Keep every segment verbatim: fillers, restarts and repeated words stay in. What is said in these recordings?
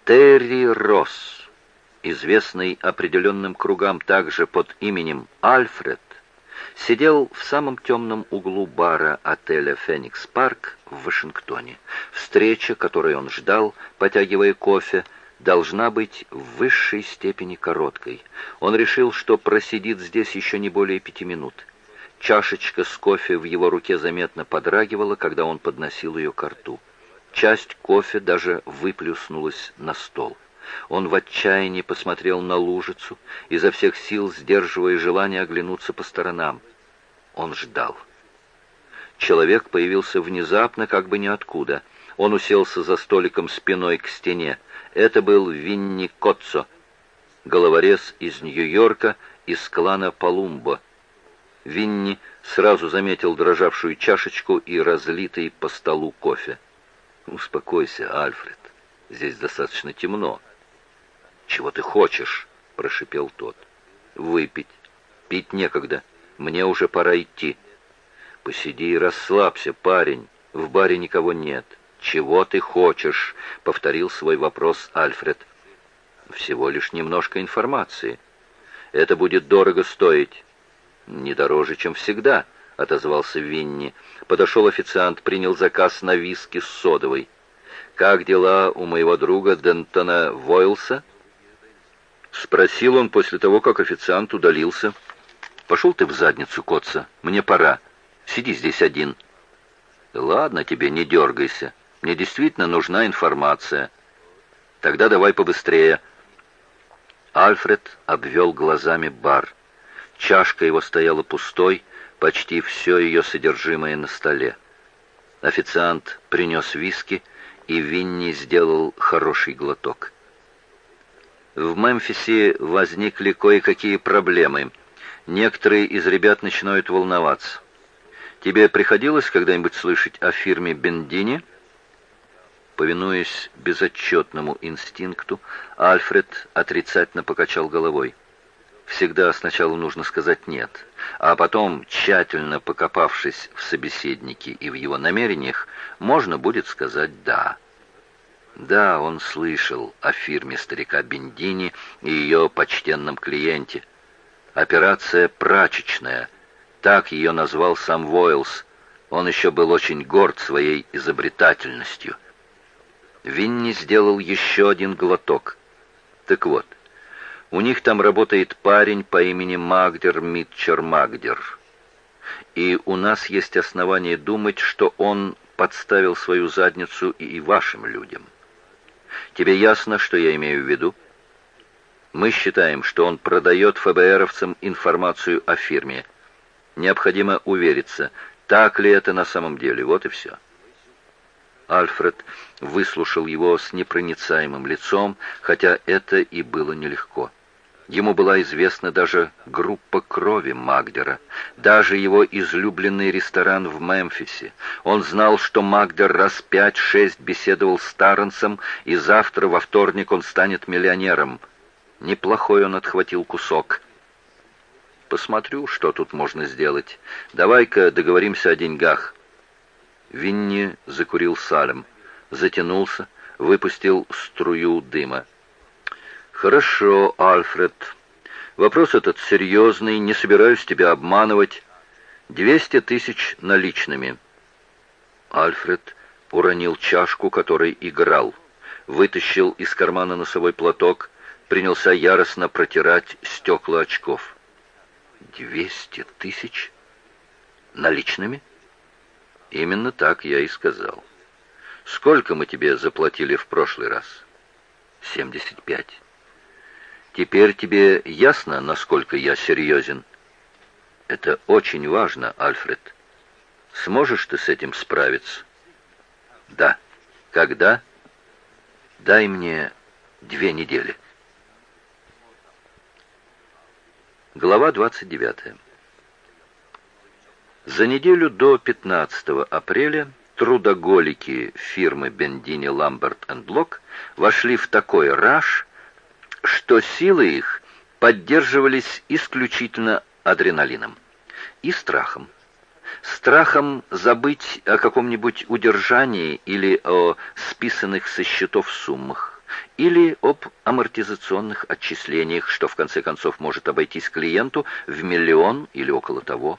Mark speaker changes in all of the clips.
Speaker 1: Терри Росс, известный определенным кругам также под именем Альфред, сидел в самом темном углу бара отеля «Феникс Парк» в Вашингтоне. Встреча, которой он ждал, потягивая кофе, должна быть в высшей степени короткой. Он решил, что просидит здесь еще не более пяти минут. Чашечка с кофе в его руке заметно подрагивала, когда он подносил ее ко рту. Часть кофе даже выплюснулась на стол. Он в отчаянии посмотрел на лужицу, изо всех сил сдерживая желание оглянуться по сторонам. Он ждал. Человек появился внезапно, как бы ниоткуда. Он уселся за столиком спиной к стене. Это был Винни Котцо, головорез из Нью-Йорка, из клана Палумбо. Винни сразу заметил дрожавшую чашечку и разлитый по столу кофе. «Успокойся, Альфред, здесь достаточно темно». «Чего ты хочешь?» — прошипел тот. «Выпить. Пить некогда. Мне уже пора идти». «Посиди и расслабься, парень. В баре никого нет». «Чего ты хочешь?» — повторил свой вопрос Альфред. «Всего лишь немножко информации. Это будет дорого стоить». «Не дороже, чем всегда», — отозвался Винни. Подошел официант, принял заказ на виски с содовой. «Как дела у моего друга Дентона Войлса?» Спросил он после того, как официант удалился. «Пошел ты в задницу, Котца, мне пора. Сиди здесь один». «Ладно тебе, не дергайся. Мне действительно нужна информация. Тогда давай побыстрее». Альфред обвел глазами бар. Чашка его стояла пустой, почти все ее содержимое на столе. Официант принес виски, и Винни сделал хороший глоток. В Мемфисе возникли кое-какие проблемы. Некоторые из ребят начинают волноваться. Тебе приходилось когда-нибудь слышать о фирме Бендини? Повинуясь безотчетному инстинкту, Альфред отрицательно покачал головой. Всегда сначала нужно сказать «нет», а потом, тщательно покопавшись в собеседнике и в его намерениях, можно будет сказать «да». Да, он слышал о фирме старика Бендини и ее почтенном клиенте. «Операция прачечная», так ее назвал сам Войлс. Он еще был очень горд своей изобретательностью. Винни сделал еще один глоток. Так вот, у них там работает парень по имени Магдер Митчер Магдер. И у нас есть основания думать, что он подставил свою задницу и вашим людям. Тебе ясно, что я имею в виду? Мы считаем, что он продает ФБРовцам информацию о фирме. Необходимо увериться, так ли это на самом деле. Вот и все. Альфред выслушал его с непроницаемым лицом, хотя это и было нелегко. Ему была известна даже группа крови Магдера, даже его излюбленный ресторан в Мемфисе. Он знал, что Магдер раз пять-шесть беседовал с Тарренсом, и завтра, во вторник, он станет миллионером. Неплохой он отхватил кусок. «Посмотрю, что тут можно сделать. Давай-ка договоримся о деньгах». Винни закурил салем, затянулся, выпустил струю дыма. «Хорошо, Альфред. Вопрос этот серьезный, не собираюсь тебя обманывать. Двести тысяч наличными». Альфред уронил чашку, которой играл, вытащил из кармана носовой платок, принялся яростно протирать стекла очков. «Двести тысяч? Наличными?» «Именно так я и сказал. Сколько мы тебе заплатили в прошлый раз?» «Семьдесят пять. Теперь тебе ясно, насколько я серьезен?» «Это очень важно, Альфред. Сможешь ты с этим справиться?» «Да. Когда?» «Дай мне две недели». Глава двадцать девятая. За неделю до пятнадцатого апреля трудоголики фирмы Бендини Ламберт энд Блок вошли в такой раж, что силы их поддерживались исключительно адреналином и страхом. Страхом забыть о каком-нибудь удержании или о списанных со счетов суммах, или об амортизационных отчислениях, что в конце концов может обойтись клиенту в миллион или около того.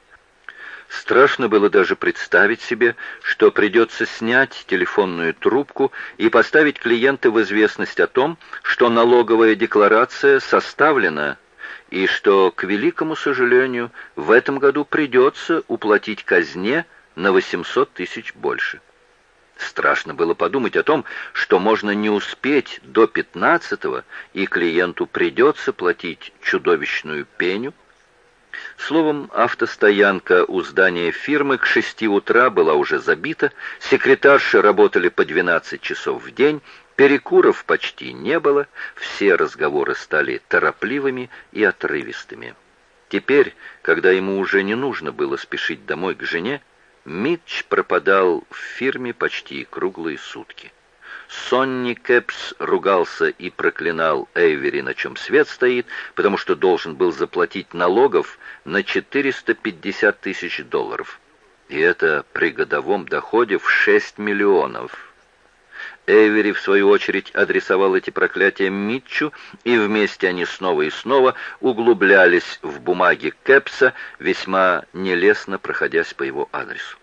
Speaker 1: Страшно было даже представить себе, что придется снять телефонную трубку и поставить клиента в известность о том, что налоговая декларация составлена, и что, к великому сожалению, в этом году придется уплатить казне на восемьсот тысяч больше. Страшно было подумать о том, что можно не успеть до пятнадцатого, и клиенту придется платить чудовищную пеню. Словом, автостоянка у здания фирмы к шести утра была уже забита, секретарши работали по двенадцать часов в день, перекуров почти не было, все разговоры стали торопливыми и отрывистыми. Теперь, когда ему уже не нужно было спешить домой к жене, Митч пропадал в фирме почти круглые сутки. Сонни Кэпс ругался и проклинал Эйвери, на чем свет стоит, потому что должен был заплатить налогов на четыреста пятьдесят тысяч долларов. И это при годовом доходе в шесть миллионов. Эйвери, в свою очередь, адресовал эти проклятия Митчу, и вместе они снова и снова углублялись в бумаги Кэпса, весьма нелестно проходясь по его адресу.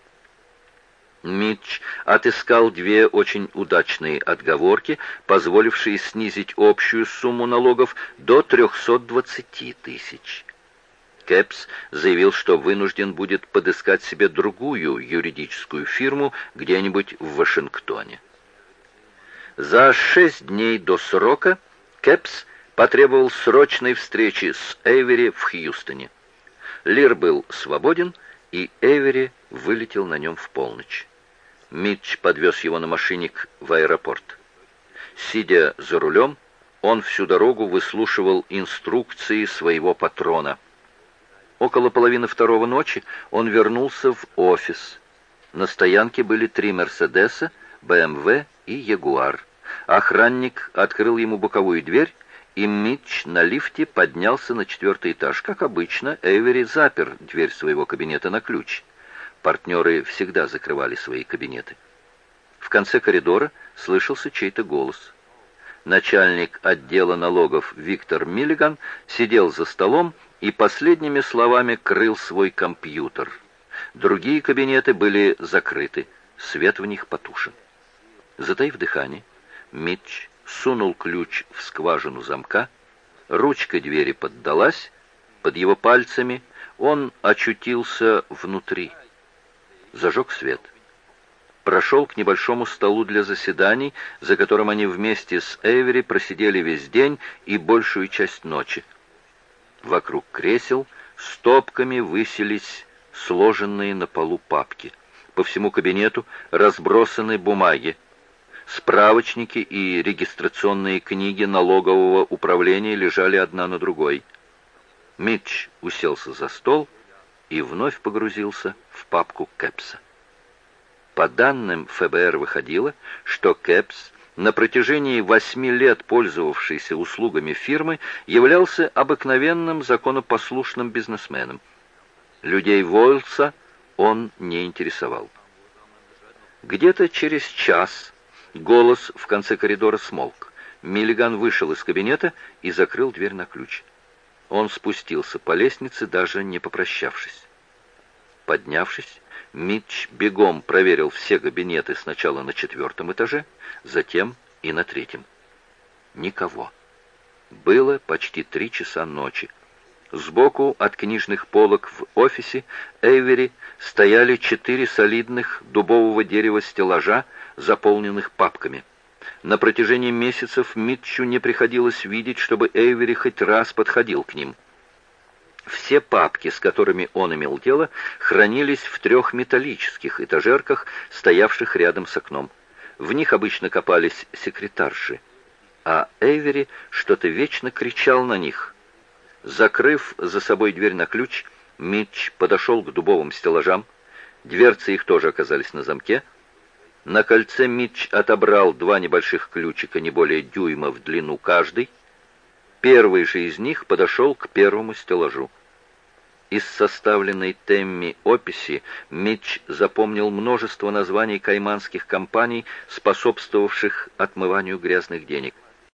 Speaker 1: Митч отыскал две очень удачные отговорки, позволившие снизить общую сумму налогов до трехсот двадцати тысяч. Кэпс заявил, что вынужден будет подыскать себе другую юридическую фирму где-нибудь в Вашингтоне. За шесть дней до срока Кэпс потребовал срочной встречи с Эйвери в Хьюстоне. Лир был свободен, и Эйвери вылетел на нем в полночь. Митч подвез его на машине в аэропорт. Сидя за рулем, он всю дорогу выслушивал инструкции своего патрона. Около половины второго ночи он вернулся в офис. На стоянке были три «Мерседеса», бэ эм вэ и «Ягуар». Охранник открыл ему боковую дверь, и Митч на лифте поднялся на четвертый этаж. Как обычно, Эйвери запер дверь своего кабинета на ключ. Партнеры всегда закрывали свои кабинеты. В конце коридора слышался чей-то голос. Начальник отдела налогов Виктор Миллиган сидел за столом и последними словами крыл свой компьютер. Другие кабинеты были закрыты, свет в них потушен. Затаив дыхание, Митч сунул ключ в скважину замка, ручка двери поддалась, под его пальцами он очутился внутри. Зажег свет. Прошел к небольшому столу для заседаний, за которым они вместе с Эйвери просидели весь день и большую часть ночи. Вокруг кресел стопками высились сложенные на полу папки. По всему кабинету разбросаны бумаги. Справочники и регистрационные книги налогового управления лежали одна на другой. Митч уселся за стол и вновь погрузился в папку Кэпса. По данным эф бэ эр выходило, что Кэпс, на протяжении восьми лет пользовавшийся услугами фирмы, являлся обыкновенным законопослушным бизнесменом. Людей Войлса он не интересовал. Где-то через час голос в конце коридора смолк. Миллиган вышел из кабинета и закрыл дверь на ключ. Он спустился по лестнице, даже не попрощавшись. Поднявшись, Митч бегом проверил все кабинеты сначала на четвертом этаже, затем и на третьем. Никого. Было почти три часа ночи. Сбоку от книжных полок в офисе Эйвери стояли четыре солидных дубового дерева стеллажа, заполненных папками. На протяжении месяцев Митчу не приходилось видеть, чтобы Эйвери хоть раз подходил к ним. Все папки, с которыми он имел дело, хранились в трех металлических этажерках, стоявших рядом с окном. В них обычно копались секретарши, а Эйвери что-то вечно кричал на них. Закрыв за собой дверь на ключ, Митч подошел к дубовым стеллажам. Дверцы их тоже оказались на замке. На кольце Митч отобрал два небольших ключика, не более дюйма в длину каждый. Первый же из них подошел к первому стеллажу. Из составленной Темми описи Митч запомнил множество названий кайманских компаний, способствовавших отмыванию грязных денег.